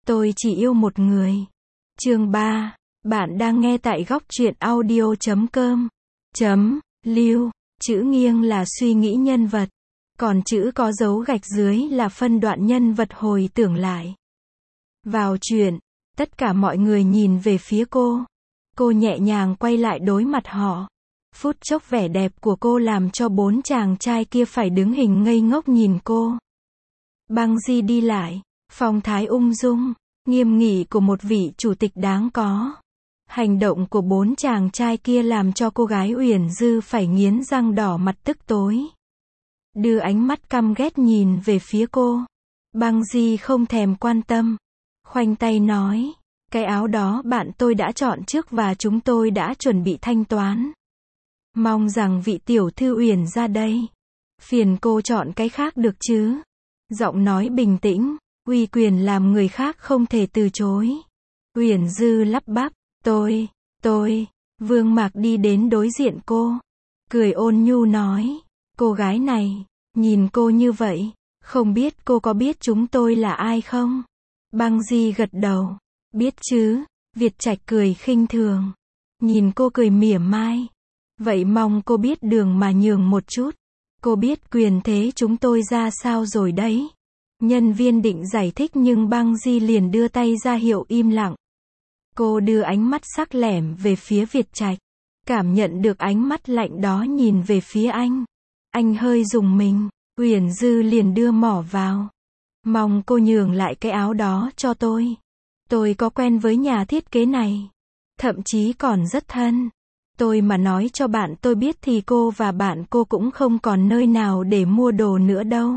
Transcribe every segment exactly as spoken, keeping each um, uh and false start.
Tôi chỉ yêu một người. Chương ba. Bạn đang nghe tại góc truyện audio chấm com. Chấm, lưu. Chữ nghiêng là suy nghĩ nhân vật. Còn chữ có dấu gạch dưới là phân đoạn nhân vật hồi tưởng lại. Vào chuyện, tất cả mọi người nhìn về phía cô. Cô nhẹ nhàng quay lại đối mặt họ. Phút chốc vẻ đẹp của cô làm cho bốn chàng trai kia phải đứng hình ngây ngốc nhìn cô. Băng Di đi lại, phong thái ung dung, nghiêm nghị của một vị chủ tịch đáng có. Hành động của bốn chàng trai kia làm cho cô gái Uyển Dư phải nghiến răng đỏ mặt tức tối. Đưa ánh mắt căm ghét nhìn về phía cô. Băng Di không thèm quan tâm. Khoanh tay nói, cái áo đó bạn tôi đã chọn trước và chúng tôi đã chuẩn bị thanh toán. Mong rằng vị tiểu thư Uyển ra đây. Phiền cô chọn cái khác được chứ. Giọng nói bình tĩnh, uy quyền làm người khác không thể từ chối. Uyển Dư lắp bắp, tôi, tôi, Vương Mạc đi đến đối diện cô. Cười ôn nhu nói, cô gái này, nhìn cô như vậy, không biết cô có biết chúng tôi là ai không? Băng Di gật đầu, biết chứ. Việt Trạch cười khinh thường. Nhìn cô cười mỉa mai. Vậy mong cô biết đường mà nhường một chút. Cô biết quyền thế chúng tôi ra sao rồi đấy. Nhân viên định giải thích nhưng Băng Di liền đưa tay ra hiệu im lặng. Cô đưa ánh mắt sắc lẻm về phía Việt Trạch. Cảm nhận được ánh mắt lạnh đó nhìn về phía anh. Anh hơi rùng mình. Uyển Dư liền đưa mỏ vào. Mong cô nhường lại cái áo đó cho tôi. Tôi có quen với nhà thiết kế này. Thậm chí còn rất thân. Tôi mà nói cho bạn tôi biết thì cô và bạn cô cũng không còn nơi nào để mua đồ nữa đâu.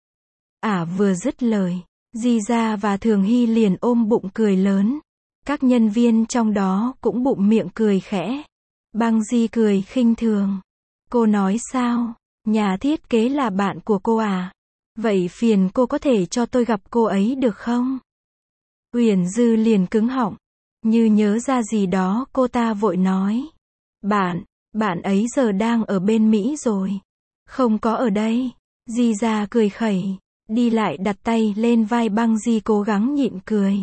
Ả vừa dứt lời, Di Gia và Thường Hy liền ôm bụng cười lớn. Các nhân viên trong đó cũng bụng miệng cười khẽ. Băng Di cười khinh thường. Cô nói sao? Nhà thiết kế là bạn của cô à? Vậy phiền cô có thể cho tôi gặp cô ấy được không? Uyển Dư liền cứng họng. Như nhớ ra gì đó cô ta vội nói. Bạn, bạn ấy giờ đang ở bên Mỹ rồi. Không có ở đây. Di Gia cười khẩy. Đi lại đặt tay lên vai Băng Di cố gắng nhịn cười.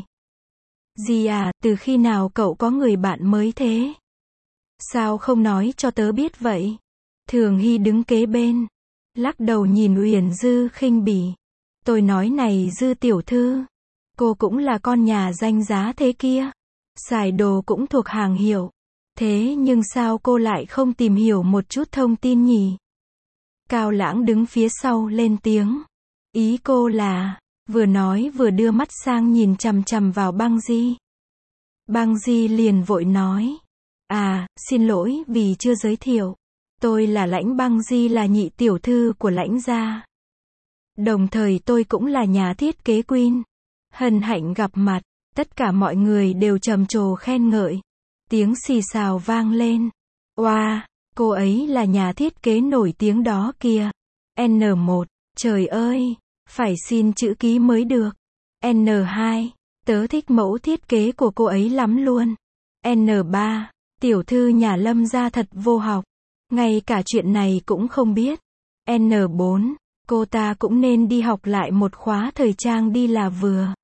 Di à, từ khi nào cậu có người bạn mới thế? Sao không nói cho tớ biết vậy? Thường Hy đứng kế bên. Lắc đầu nhìn Uyển Dư khinh bỉ. Tôi nói này Dư tiểu thư. Cô cũng là con nhà danh giá thế kia. Xài đồ cũng thuộc hàng hiệu. Thế nhưng sao cô lại không tìm hiểu một chút thông tin nhỉ? Cao Lãng đứng phía sau lên tiếng. Ý cô là, vừa nói vừa đưa mắt sang nhìn chằm chằm vào Băng Di. Băng Di liền vội nói. À, xin lỗi vì chưa giới thiệu. Tôi là Lãnh Băng Di, là nhị tiểu thư của Lãnh gia. Đồng thời tôi cũng là nhà thiết kế Queen. Hân hạnh gặp mặt. Tất cả mọi người đều trầm trồ khen ngợi. Tiếng xì xào vang lên. Oa, wow, cô ấy là nhà thiết kế nổi tiếng đó kìa. N một, trời ơi, phải xin chữ ký mới được. N hai, tớ thích mẫu thiết kế của cô ấy lắm luôn. N ba, tiểu thư nhà Lâm gia thật vô học. Ngay cả chuyện này cũng không biết. N bốn, cô ta cũng nên đi học lại một khóa thời trang đi là vừa.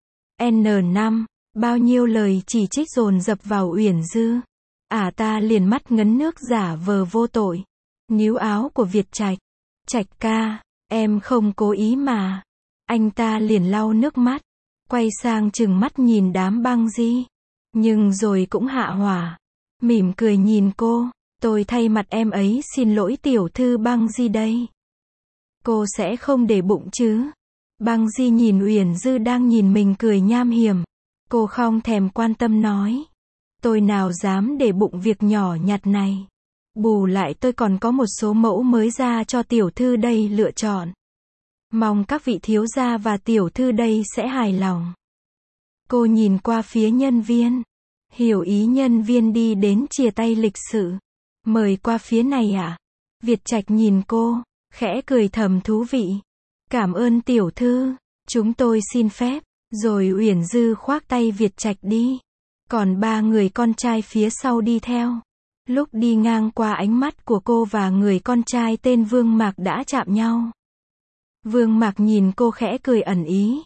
N năm, bao nhiêu lời chỉ trích dồn dập vào Uyển Dư. Ả à ta liền mắt ngấn nước giả vờ vô tội. Níu áo của Việt Trạch. Trạch ca, em không cố ý mà. Anh ta liền lau nước mắt. Quay sang trừng mắt nhìn đám Băng Di. Nhưng rồi cũng hạ hỏa. Mỉm cười nhìn cô. Tôi thay mặt em ấy xin lỗi tiểu thư Băng Di đây. Cô sẽ không để bụng chứ? Băng Di nhìn Uyển Dư đang nhìn mình cười nham hiểm. Cô không thèm quan tâm nói. Tôi nào dám để bụng việc nhỏ nhặt này. Bù lại tôi còn có một số mẫu mới ra cho tiểu thư đây lựa chọn. Mong các vị thiếu gia và tiểu thư đây sẽ hài lòng. Cô nhìn qua phía nhân viên. Hiểu ý nhân viên đi đến chìa tay lịch sự. Mời qua phía này ạ. À? Việt Trạch nhìn cô, khẽ cười thầm thú vị. Cảm ơn tiểu thư, chúng tôi xin phép. Rồi Uyển Dư khoác tay Việt Trạch đi. Còn ba người con trai phía sau đi theo. Lúc đi ngang qua ánh mắt của cô và người con trai tên Vương Mạc đã chạm nhau. Vương Mạc nhìn cô khẽ cười ẩn ý.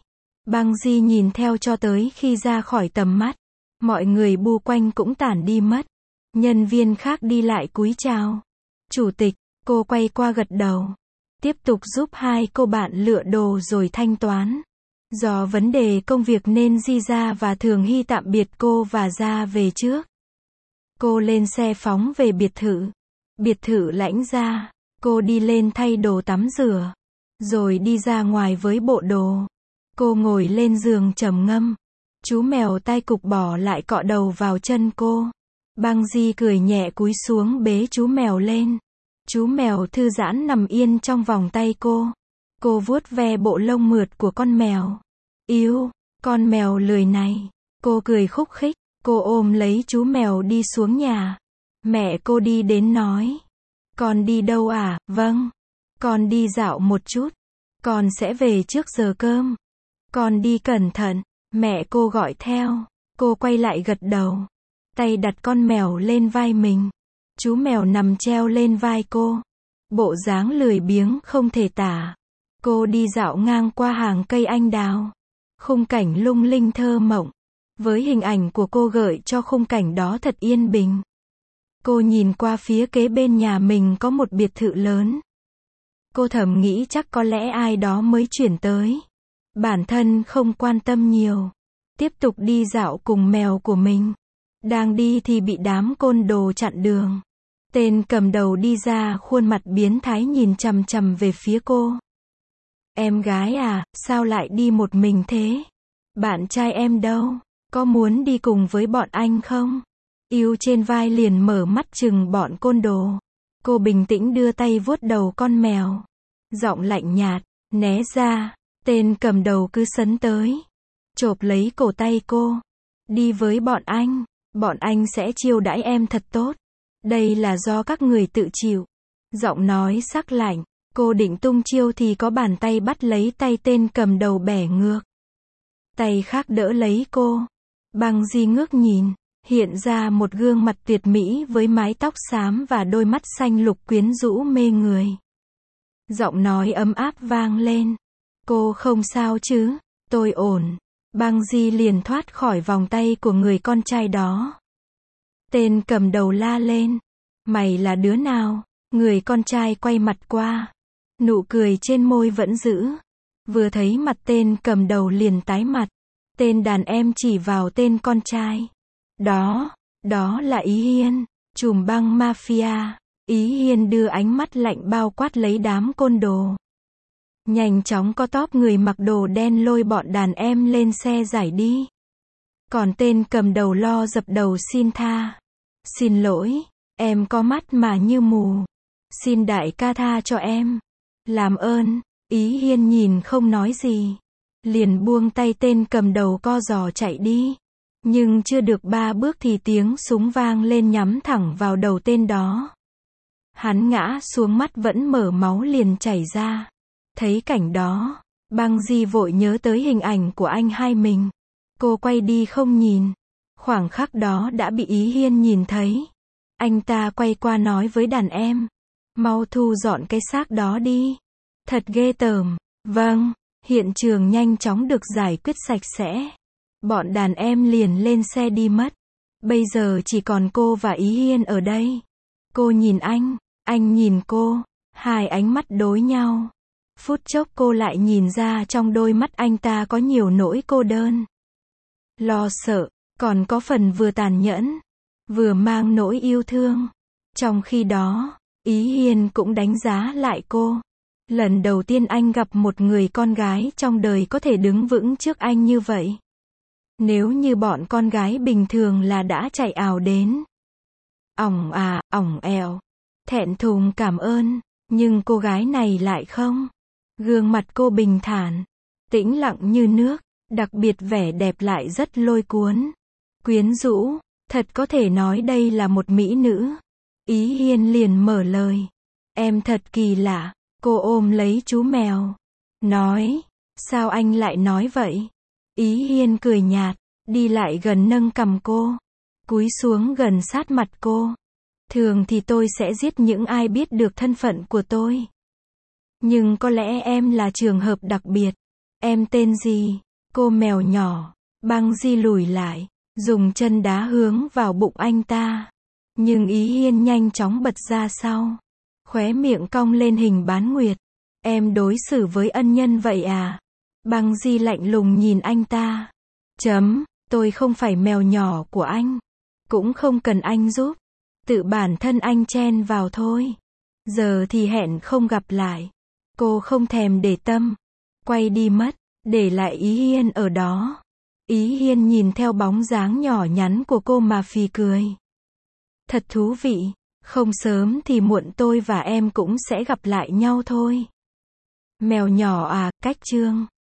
Băng Di nhìn theo cho tới khi ra khỏi tầm mắt. Mọi người bu quanh cũng tản đi mất. Nhân viên khác đi lại cúi chào. Chủ tịch, cô quay qua gật đầu. Tiếp tục giúp hai cô bạn lựa đồ rồi thanh toán. Do vấn đề công việc nên Di Gia và Thường Hy tạm biệt cô và ra về trước. Cô lên xe phóng về biệt thự. Biệt thự Lãnh Gia. Cô đi lên thay đồ tắm rửa. Rồi đi ra ngoài với bộ đồ. Cô ngồi lên giường trầm ngâm. Chú mèo tai cụp bỏ lại cọ đầu vào chân cô. Băng Di cười nhẹ cúi xuống bế chú mèo lên. Chú mèo thư giãn nằm yên trong vòng tay cô. Cô vuốt ve bộ lông mượt của con mèo. Yêu, con mèo lười này. Cô cười khúc khích. Cô ôm lấy chú mèo đi xuống nhà. Mẹ cô đi đến nói. Con đi đâu à? Vâng. Con đi dạo một chút. Con sẽ về trước giờ cơm. Con đi cẩn thận. Mẹ cô gọi theo. Cô quay lại gật đầu. Tay đặt con mèo lên vai mình. Chú mèo nằm treo lên vai cô. Bộ dáng lười biếng không thể tả. Cô đi dạo ngang qua hàng cây anh đào. Khung cảnh lung linh thơ mộng. Với hình ảnh của cô gợi cho khung cảnh đó thật yên bình. Cô nhìn qua phía kế bên nhà mình có một biệt thự lớn. Cô thầm nghĩ chắc có lẽ ai đó mới chuyển tới. Bản thân không quan tâm nhiều. Tiếp tục đi dạo cùng mèo của mình. Đang đi thì bị đám côn đồ chặn đường. Tên cầm đầu đi ra khuôn mặt biến thái nhìn chằm chằm về phía cô. Em gái à, sao lại đi một mình thế? Bạn trai em đâu? Có muốn đi cùng với bọn anh không? Yêu trên vai liền mở mắt chừng bọn côn đồ. Cô bình tĩnh đưa tay vuốt đầu con mèo. Giọng lạnh nhạt, né ra. Tên cầm đầu cứ sấn tới. Chộp lấy cổ tay cô. Đi với bọn anh. Bọn anh sẽ chiêu đãi em thật tốt. Đây là do các người tự chịu. Giọng nói sắc lạnh. Cô định tung chiêu thì có bàn tay bắt lấy tay tên cầm đầu bẻ ngược. Tay khác đỡ lấy cô. Băng Di ngước nhìn. Hiện ra một gương mặt tuyệt mỹ với mái tóc xám và đôi mắt xanh lục quyến rũ mê người. Giọng nói ấm áp vang lên. Cô không sao chứ? Tôi ổn. Băng Di liền thoát khỏi vòng tay của người con trai đó. Tên cầm đầu la lên. Mày là đứa nào? Người con trai quay mặt qua. Nụ cười trên môi vẫn giữ. Vừa thấy mặt tên cầm đầu liền tái mặt. Tên đàn em chỉ vào tên con trai. Đó, đó là Ý Hiên, trùm băng mafia. Ý Hiên đưa ánh mắt lạnh bao quát lấy đám côn đồ. Nhanh chóng có tóp người mặc đồ đen lôi bọn đàn em lên xe giải đi. Còn tên cầm đầu lo dập đầu xin tha. Xin lỗi, em có mắt mà như mù. Xin đại ca tha cho em. Làm ơn. Ý Hiên nhìn không nói gì. Liền buông tay tên cầm đầu co giò chạy đi. Nhưng chưa được ba bước thì tiếng súng vang lên nhắm thẳng vào đầu tên đó. Hắn ngã xuống, mắt vẫn mở, máu liền chảy ra. Thấy cảnh đó, Băng Di vội nhớ tới hình ảnh của anh hai mình. Cô quay đi không nhìn. Khoảng khắc đó đã bị Ý Hiên nhìn thấy. Anh ta quay qua nói với đàn em. Mau thu dọn cái xác đó đi. Thật ghê tởm. Vâng, hiện trường nhanh chóng được giải quyết sạch sẽ. Bọn đàn em liền lên xe đi mất. Bây giờ chỉ còn cô và Ý Hiên ở đây. Cô nhìn anh, anh nhìn cô. Hai ánh mắt đối nhau. Phút chốc cô lại nhìn ra trong đôi mắt anh ta có nhiều nỗi cô đơn. Lo sợ, còn có phần vừa tàn nhẫn, vừa mang nỗi yêu thương. Trong khi đó, Ý Hiên cũng đánh giá lại cô. Lần đầu tiên anh gặp một người con gái trong đời có thể đứng vững trước anh như vậy. Nếu như bọn con gái bình thường là đã chạy ào đến. Ỏng à, ỏng ẻo. Thẹn thùng cảm ơn. Nhưng cô gái này lại không. Gương mặt cô bình thản. Tĩnh lặng như nước. Đặc biệt vẻ đẹp lại rất lôi cuốn. Quyến rũ. Thật có thể nói đây là một mỹ nữ. Ý Hiên liền mở lời. Em thật kỳ lạ. Cô ôm lấy chú mèo. Nói. Sao anh lại nói vậy? Ý Hiên cười nhạt. Đi lại gần nâng cằm cô. Cúi xuống gần sát mặt cô. Thường thì tôi sẽ giết những ai biết được thân phận của tôi. Nhưng có lẽ em là trường hợp đặc biệt. Em tên gì? Cô mèo nhỏ. Băng Di lùi lại, dùng chân đá hướng vào bụng anh ta. Nhưng Ý Hiên nhanh chóng bật ra sau. Khóe miệng cong lên hình bán nguyệt. Em đối xử với ân nhân vậy à? Băng Di lạnh lùng nhìn anh ta. Chấm, tôi không phải mèo nhỏ của anh. Cũng không cần anh giúp. Tự bản thân anh chen vào thôi. Giờ thì hẹn không gặp lại. Cô không thèm để tâm. Quay đi mất, để lại Ý Hiên ở đó. Ý Hiên nhìn theo bóng dáng nhỏ nhắn của cô mà phì cười. Thật thú vị, không sớm thì muộn tôi và em cũng sẽ gặp lại nhau thôi. Mèo nhỏ à, cách chương.